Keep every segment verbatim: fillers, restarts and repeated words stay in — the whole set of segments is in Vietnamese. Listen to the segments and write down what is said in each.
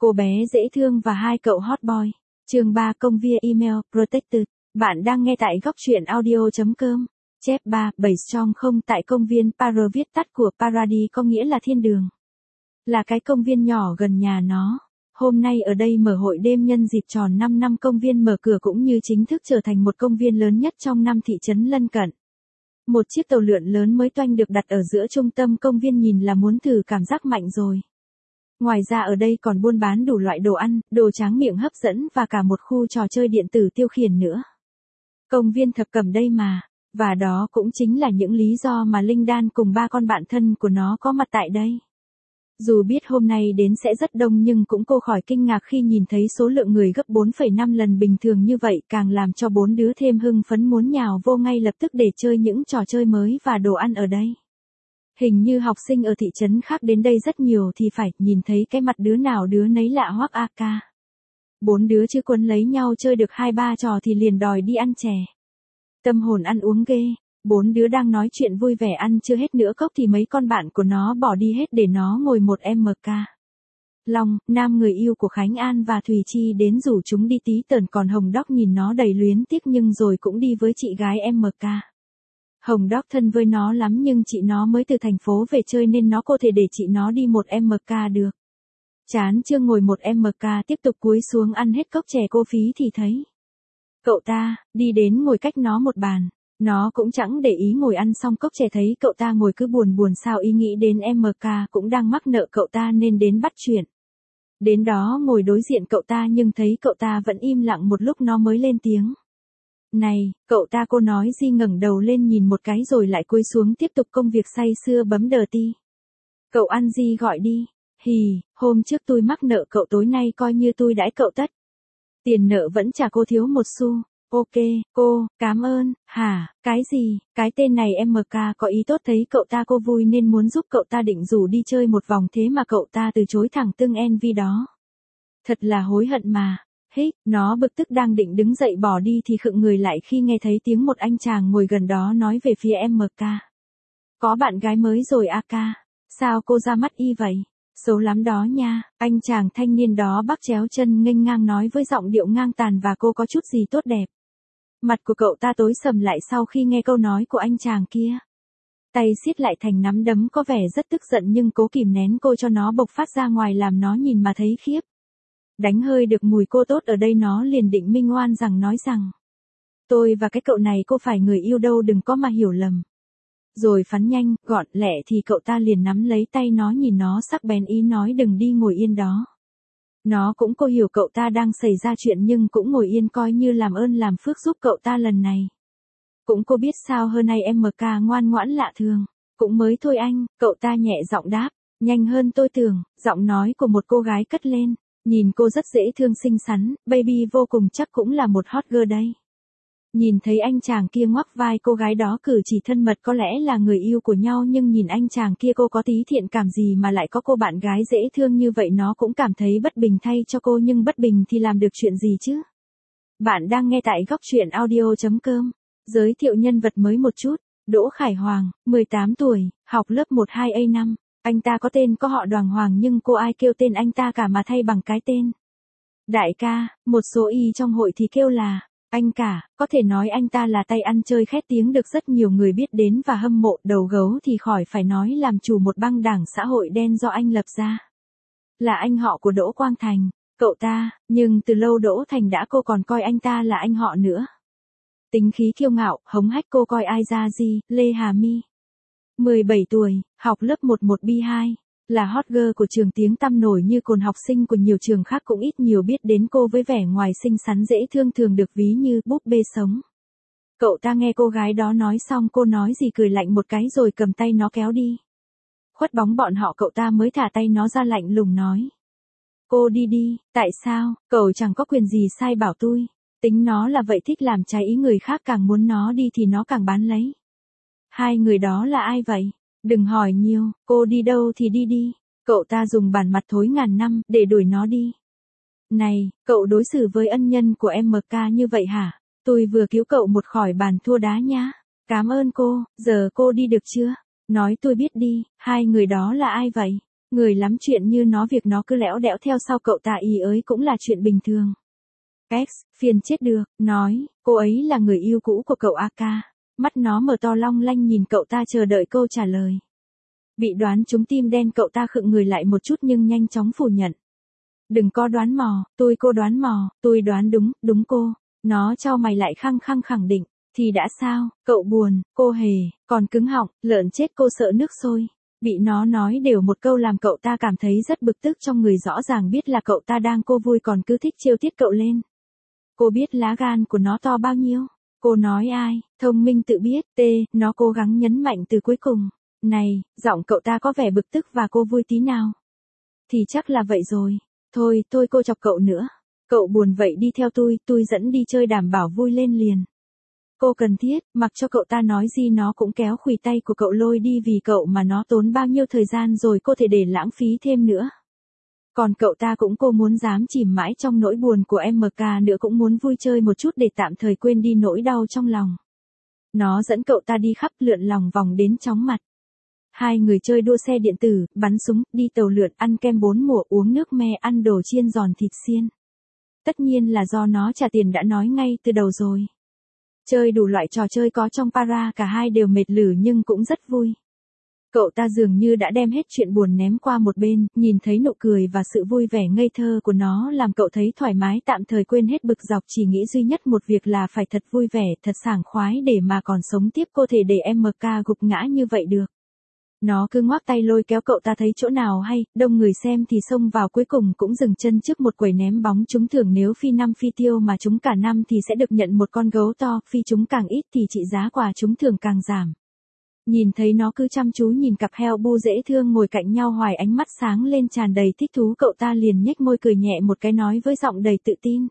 Cô bé dễ thương và hai cậu hot boy. Chương ba công viên email protected. Bạn đang nghe tại góc truyện audio chấm com. Chép ba, bảy strong không tại công viên Para viết tắt của Paradis có nghĩa là thiên đường. Là cái công viên nhỏ gần nhà nó. Hôm nay ở đây mở hội đêm nhân dịp tròn năm năm công viên mở cửa cũng như chính thức trở thành một công viên lớn nhất trong năm thị trấn lân cận. Một chiếc tàu lượn lớn mới toanh được đặt ở giữa trung tâm công viên nhìn là muốn thử cảm giác mạnh rồi. Ngoài ra ở đây còn buôn bán đủ loại đồ ăn, đồ tráng miệng hấp dẫn và cả một khu trò chơi điện tử tiêu khiển nữa. Công viên thập cẩm đây mà, và đó cũng chính là những lý do mà Linh Đan cùng ba con bạn thân của nó có mặt tại đây. Dù biết hôm nay đến sẽ rất đông nhưng cũng cô khỏi kinh ngạc khi nhìn thấy số lượng người gấp bốn phẩy năm lần bình thường như vậy, càng làm cho bốn đứa thêm hưng phấn muốn nhào vô ngay lập tức để chơi những trò chơi mới và đồ ăn ở đây. Hình như học sinh ở thị trấn khác đến đây rất nhiều thì phải, nhìn thấy cái mặt đứa nào đứa nấy lạ hoắc a ca. Bốn đứa chưa quấn lấy nhau chơi được hai ba trò thì liền đòi đi ăn chè. Tâm hồn ăn uống ghê. Bốn đứa đang nói chuyện vui vẻ ăn chưa hết nửa cốc thì mấy con bạn của nó bỏ đi hết để nó ngồi một em ca. Long, Nam người yêu của Khánh An và Thùy Chi đến rủ chúng đi tí tởn, còn Hồng Đốc nhìn nó đầy luyến tiếc nhưng rồi cũng đi với chị gái em ca. Hồng Đốc thân với nó lắm nhưng chị nó mới từ thành phố về chơi nên nó có thể để chị nó đi một em ca được. Chán chưa ngồi một em ca tiếp tục cúi xuống ăn hết cốc chè cô phí thì thấy cậu ta đi đến ngồi cách nó một bàn. Nó cũng chẳng để ý ngồi ăn xong cốc chè thấy cậu ta ngồi cứ buồn buồn sao ý nghĩ đến em ca cũng đang mắc nợ cậu ta nên đến bắt chuyện. Đến đó ngồi đối diện cậu ta nhưng thấy cậu ta vẫn im lặng một lúc nó mới lên tiếng. Này, cậu ta cô nói gì ngẩng đầu lên nhìn một cái rồi lại cúi xuống tiếp tục công việc say sưa bấm đờ ti. Cậu ăn gì gọi đi. Hì, hôm trước tôi mắc nợ cậu tối nay coi như tôi đãi cậu tất. Tiền nợ vẫn trả cô thiếu một xu. Ok, cô, cảm ơn. Hả, cái gì, cái tên này em ca có ý tốt thấy cậu ta cô vui nên muốn giúp cậu ta định rủ đi chơi một vòng thế mà cậu ta từ chối thẳng tương envy đó. Thật là hối hận mà. Hít, nó bực tức đang định đứng dậy bỏ đi thì khựng người lại khi nghe thấy tiếng một anh chàng ngồi gần đó nói về phía em ca. Có bạn gái mới rồi a ca, sao cô ra mắt y vậy? Xấu lắm đó nha, anh chàng thanh niên đó bắc chéo chân nghênh ngang nói với giọng điệu ngang tàn và cô có chút gì tốt đẹp. Mặt của cậu ta tối sầm lại sau khi nghe câu nói của anh chàng kia. Tay siết lại thành nắm đấm có vẻ rất tức giận nhưng cố kìm nén cô cho nó bộc phát ra ngoài làm nó nhìn mà thấy khiếp. Đánh hơi được mùi cô tốt ở đây nó liền định minh oan rằng nói rằng. Tôi và cái cậu này cô phải người yêu đâu đừng có mà hiểu lầm. Rồi phắn nhanh, gọn lẹ thì cậu ta liền nắm lấy tay nó nhìn nó sắc bén ý nói đừng đi ngồi yên đó. Nó cũng cô hiểu cậu ta đang xảy ra chuyện nhưng cũng ngồi yên coi như làm ơn làm phước giúp cậu ta lần này. Cũng cô biết sao hơn nay em ca ngoan ngoãn lạ thường. Cũng mới thôi anh, cậu ta nhẹ giọng đáp, nhanh hơn tôi tưởng, giọng nói của một cô gái cất lên. Nhìn cô rất dễ thương xinh xắn, baby vô cùng chắc cũng là một hot girl đây. Nhìn thấy anh chàng kia ngoắc vai cô gái đó cử chỉ thân mật có lẽ là người yêu của nhau nhưng nhìn anh chàng kia cô có tí thiện cảm gì mà lại có cô bạn gái dễ thương như vậy nó cũng cảm thấy bất bình thay cho cô nhưng bất bình thì làm được chuyện gì chứ. Bạn đang nghe tại góc truyện audio chấm com. Giới thiệu nhân vật mới một chút. Đỗ Khải Hoàng, mười tám tuổi, học lớp một hai A năm. Anh ta có tên có họ Đoàn Hoàng nhưng cô ai kêu tên anh ta cả mà thay bằng cái tên. Đại ca, một số y trong hội thì kêu là anh cả, có thể nói anh ta là tay ăn chơi khét tiếng được rất nhiều người biết đến và hâm mộ. Đầu gấu thì khỏi phải nói làm chủ một băng đảng xã hội đen do anh lập ra. Là anh họ của Đỗ Quang Thành, cậu ta, nhưng từ lâu Đỗ Thành đã cô còn coi anh ta là anh họ nữa. Tính khí kiêu ngạo, hống hách cô coi ai ra gì, Lê Hà My. mười bảy tuổi, học lớp một một B hai, là hot girl của trường tiếng tăm nổi như cồn học sinh của nhiều trường khác cũng ít nhiều biết đến cô với vẻ ngoài xinh xắn dễ thương thường được ví như búp bê sống. Cậu ta nghe cô gái đó nói xong cô nói gì cười lạnh một cái rồi cầm tay nó kéo đi. Khuất bóng bọn họ cậu ta mới thả tay nó ra lạnh lùng nói. Cô đi đi, tại sao, cậu chẳng có quyền gì sai bảo tôi. Tính nó là vậy thích làm trái ý người khác càng muốn nó đi thì nó càng bán lấy. Hai người đó là ai vậy? Đừng hỏi nhiều, cô đi đâu thì đi đi. Cậu ta dùng bản mặt thối ngàn năm để đuổi nó đi. Này, cậu đối xử với ân nhân của em ca như vậy hả? Tôi vừa cứu cậu một khỏi bàn thua đá nhá. Cảm ơn cô, giờ cô đi được chưa? Nói tôi biết đi, hai người đó là ai vậy? Người lắm chuyện như nó việc nó cứ lẽo đẽo theo sau cậu ta ý ới cũng là chuyện bình thường. X, phiền chết được, nói, cô ấy là người yêu cũ của cậu a ca. Mắt nó mở to long lanh nhìn cậu ta chờ đợi câu trả lời. Bị đoán trúng tim đen cậu ta khựng người lại một chút nhưng nhanh chóng phủ nhận. Đừng có đoán mò, tôi cô đoán mò, tôi đoán đúng, đúng cô. Nó chau mày lại khăng khăng khẳng định. Thì đã sao, cậu buồn, cô hề, còn cứng họng, lợn chết cô sợ nước sôi. Bị nó nói đều một câu làm cậu ta cảm thấy rất bực tức trong người rõ ràng biết là cậu ta đang cô vui còn cứ thích trêu tiết cậu lên. Cô biết lá gan của nó to bao nhiêu? Cô nói ai, thông minh tự biết, t, nó cố gắng nhấn mạnh từ cuối cùng. Này, giọng cậu ta có vẻ bực tức và cô vui tí nào? Thì chắc là vậy rồi. Thôi, thôi cô chọc cậu nữa. Cậu buồn vậy đi theo tôi, tôi dẫn đi chơi đảm bảo vui lên liền. Cô cần thiết, mặc cho cậu ta nói gì nó cũng kéo khuỷu tay của cậu lôi đi vì cậu mà nó tốn bao nhiêu thời gian rồi cô thể để lãng phí thêm nữa. Còn cậu ta cũng cô muốn dám chìm mãi trong nỗi buồn của em ca nữa cũng muốn vui chơi một chút để tạm thời quên đi nỗi đau trong lòng. Nó dẫn cậu ta đi khắp lượn lòng vòng đến chóng mặt. Hai người chơi đua xe điện tử, bắn súng, đi tàu lượn, ăn kem bốn mùa, uống nước me, ăn đồ chiên giòn thịt xiên. Tất nhiên là do nó trả tiền đã nói ngay từ đầu rồi. Chơi đủ loại trò chơi có trong para cả hai đều mệt lử nhưng cũng rất vui. Cậu ta dường như đã đem hết chuyện buồn ném qua một bên, nhìn thấy nụ cười và sự vui vẻ ngây thơ của nó làm cậu thấy thoải mái tạm thời quên hết bực dọc chỉ nghĩ duy nhất một việc là phải thật vui vẻ, thật sảng khoái để mà còn sống tiếp cô thể để em ca gục ngã như vậy được. Nó cứ ngoác tay lôi kéo cậu ta thấy chỗ nào hay, đông người xem thì xông vào cuối cùng cũng dừng chân trước một quầy ném bóng trúng thưởng nếu phi năm phi tiêu mà trúng cả năm thì sẽ được nhận một con gấu to, phi trúng càng ít thì trị giá quà trúng thưởng càng giảm. Nhìn thấy nó cứ chăm chú nhìn cặp heo bu dễ thương ngồi cạnh nhau hoài ánh mắt sáng lên tràn đầy thích thú cậu ta liền nhếch môi cười nhẹ một cái nói với giọng đầy tự tin.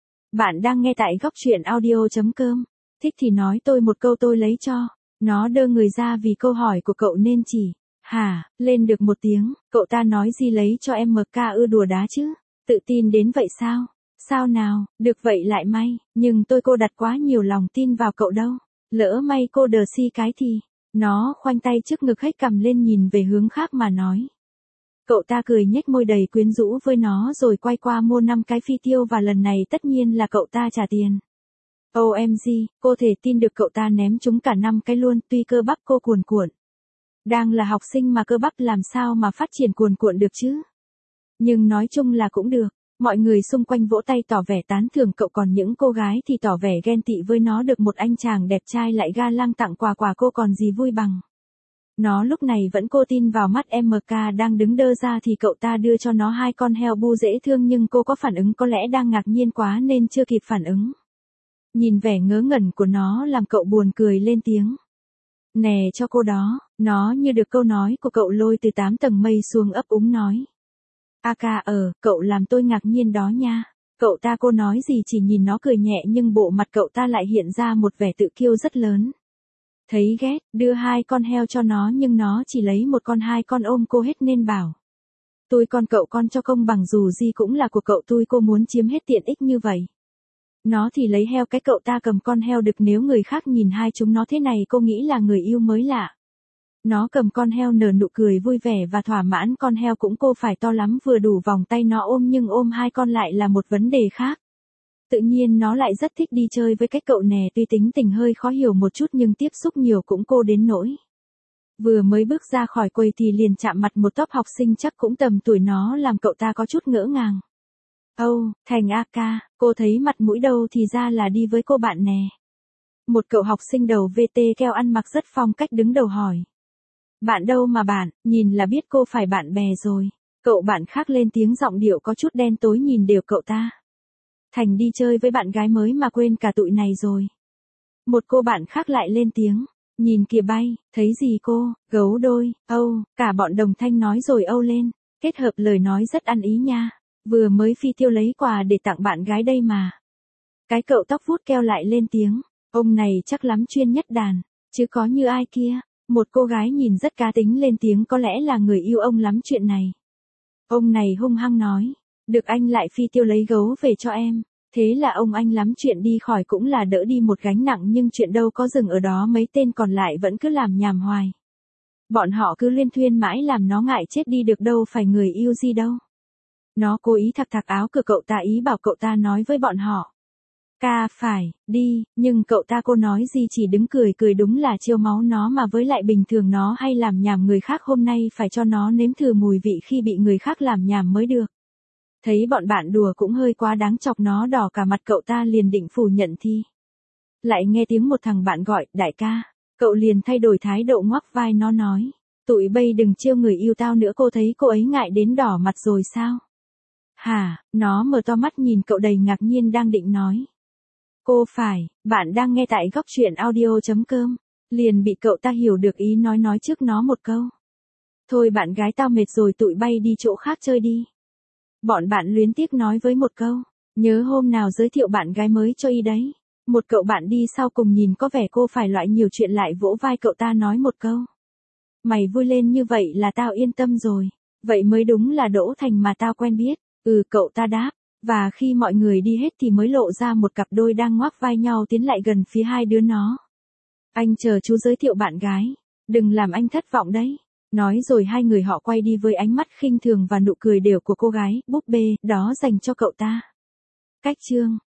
Bạn đang nghe tại góc truyện audio chấm com, thích thì nói tôi một câu tôi lấy cho. Nó đơ người ra vì câu hỏi của cậu nên chỉ, hả, lên được một tiếng, cậu ta nói gì lấy cho em ca ư đùa đá chứ, tự tin đến vậy sao, sao nào, được vậy lại may, nhưng tôi cô đặt quá nhiều lòng tin vào cậu đâu, lỡ may cô đờ si cái thì, nó khoanh tay trước ngực hết cầm lên nhìn về hướng khác mà nói. Cậu ta cười nhếch môi đầy quyến rũ với nó rồi quay qua mua năm cái phi tiêu và lần này tất nhiên là cậu ta trả tiền. ô em giê, cô thể tin được cậu ta ném chúng cả năm cái luôn tuy cơ bắp cô cuồn cuộn. Đang là học sinh mà cơ bắp làm sao mà phát triển cuồn cuộn được chứ. Nhưng nói chung là cũng được, mọi người xung quanh vỗ tay tỏ vẻ tán thưởng cậu còn những cô gái thì tỏ vẻ ghen tị với nó được một anh chàng đẹp trai lại ga lăng tặng quà quà cô còn gì vui bằng. Nó lúc này vẫn cô tin vào mắt em ca đang đứng đơ ra thì cậu ta đưa cho nó hai con heo bu dễ thương nhưng cô có phản ứng có lẽ đang ngạc nhiên quá nên chưa kịp phản ứng. Nhìn vẻ ngớ ngẩn của nó làm cậu buồn cười lên tiếng. Nè cho cô đó, nó như được câu nói của cậu lôi từ tám tầng mây xuống ấp úng nói. A ca ờ, cậu làm tôi ngạc nhiên đó nha. Cậu ta cô nói gì chỉ nhìn nó cười nhẹ nhưng bộ mặt cậu ta lại hiện ra một vẻ tự kiêu rất lớn. Thấy ghét, đưa hai con heo cho nó nhưng nó chỉ lấy một con hai con ôm cô hết nên bảo. Tôi con cậu con cho công bằng dù gì cũng là của cậu tôi cô muốn chiếm hết tiện ích như vậy. Nó thì lấy heo cái cậu ta cầm con heo đực nếu người khác nhìn hai chúng nó thế này cô nghĩ là người yêu mới lạ. Nó cầm con heo nở nụ cười vui vẻ và thỏa mãn con heo cũng cô phải to lắm vừa đủ vòng tay nó ôm nhưng ôm hai con lại là một vấn đề khác. Tự nhiên nó lại rất thích đi chơi với cái cậu nè tuy tính tình hơi khó hiểu một chút nhưng tiếp xúc nhiều cũng cô đến nỗi. Vừa mới bước ra khỏi quầy thì liền chạm mặt một tốp học sinh chắc cũng tầm tuổi nó làm cậu ta có chút ngỡ ngàng. Âu, oh, Thành a ca, cô thấy mặt mũi đâu thì ra là đi với cô bạn nè. Một cậu học sinh đầu vê tê keo ăn mặc rất phong cách đứng đầu hỏi. Bạn đâu mà bạn, nhìn là biết cô phải bạn bè rồi. Cậu bạn khác lên tiếng giọng điệu có chút đen tối nhìn đều cậu ta. Thành đi chơi với bạn gái mới mà quên cả tụi này rồi. Một cô bạn khác lại lên tiếng. Nhìn kìa bay, thấy gì cô, gấu đôi, âu, cả bọn đồng thanh nói rồi âu lên. Kết hợp lời nói rất ăn ý nha. Vừa mới phi tiêu lấy quà để tặng bạn gái đây mà. Cái cậu tóc vuốt keo lại lên tiếng. Ông này chắc lắm chuyên nhất đàn, chứ có như ai kia. Một cô gái nhìn rất cá tính lên tiếng có lẽ là người yêu ông lắm chuyện này. Ông này hung hăng nói. Được anh lại phi tiêu lấy gấu về cho em. Thế là ông anh lắm chuyện đi khỏi cũng là đỡ đi một gánh nặng nhưng chuyện đâu có dừng ở đó mấy tên còn lại vẫn cứ làm nhảm hoài. Bọn họ cứ liên thuyên mãi làm nó ngại chết đi được đâu phải người yêu gì đâu. Nó cố ý thặc thặc áo cửa cậu ta ý bảo cậu ta nói với bọn họ. Ca phải, đi, nhưng cậu ta cô nói gì chỉ đứng cười cười đúng là chiêu máu nó mà với lại bình thường nó hay làm nhảm người khác hôm nay phải cho nó nếm thử mùi vị khi bị người khác làm nhảm mới được. Thấy bọn bạn đùa cũng hơi quá đáng chọc nó đỏ cả mặt cậu ta liền định phủ nhận thì. Lại nghe tiếng một thằng bạn gọi, đại ca, cậu liền thay đổi thái độ ngoắc vai nó nói. Tụi bây đừng trêu người yêu tao nữa cô thấy cô ấy ngại đến đỏ mặt rồi sao? Hả, nó mở to mắt nhìn cậu đầy ngạc nhiên đang định nói. Cô phải, bạn đang nghe tại góc truyện audio.com, liền bị cậu ta hiểu được ý nói nói trước nó một câu. Thôi bạn gái tao mệt rồi tụi bay đi chỗ khác chơi đi. Bọn bạn luyến tiếc nói với một câu, nhớ hôm nào giới thiệu bạn gái mới cho y đấy. Một cậu bạn đi sau cùng nhìn có vẻ cô phải loại nhiều chuyện lại vỗ vai cậu ta nói một câu. Mày vui lên như vậy là tao yên tâm rồi, vậy mới đúng là Đỗ Thành mà tao quen biết. Ừ cậu ta đáp, và khi mọi người đi hết thì mới lộ ra một cặp đôi đang ngoắc vai nhau tiến lại gần phía hai đứa nó. Anh chờ chú giới thiệu bạn gái, đừng làm anh thất vọng đấy. Nói rồi hai người họ quay đi với ánh mắt khinh thường và nụ cười đều của cô gái, búp bê, đó dành cho cậu ta. Cách chương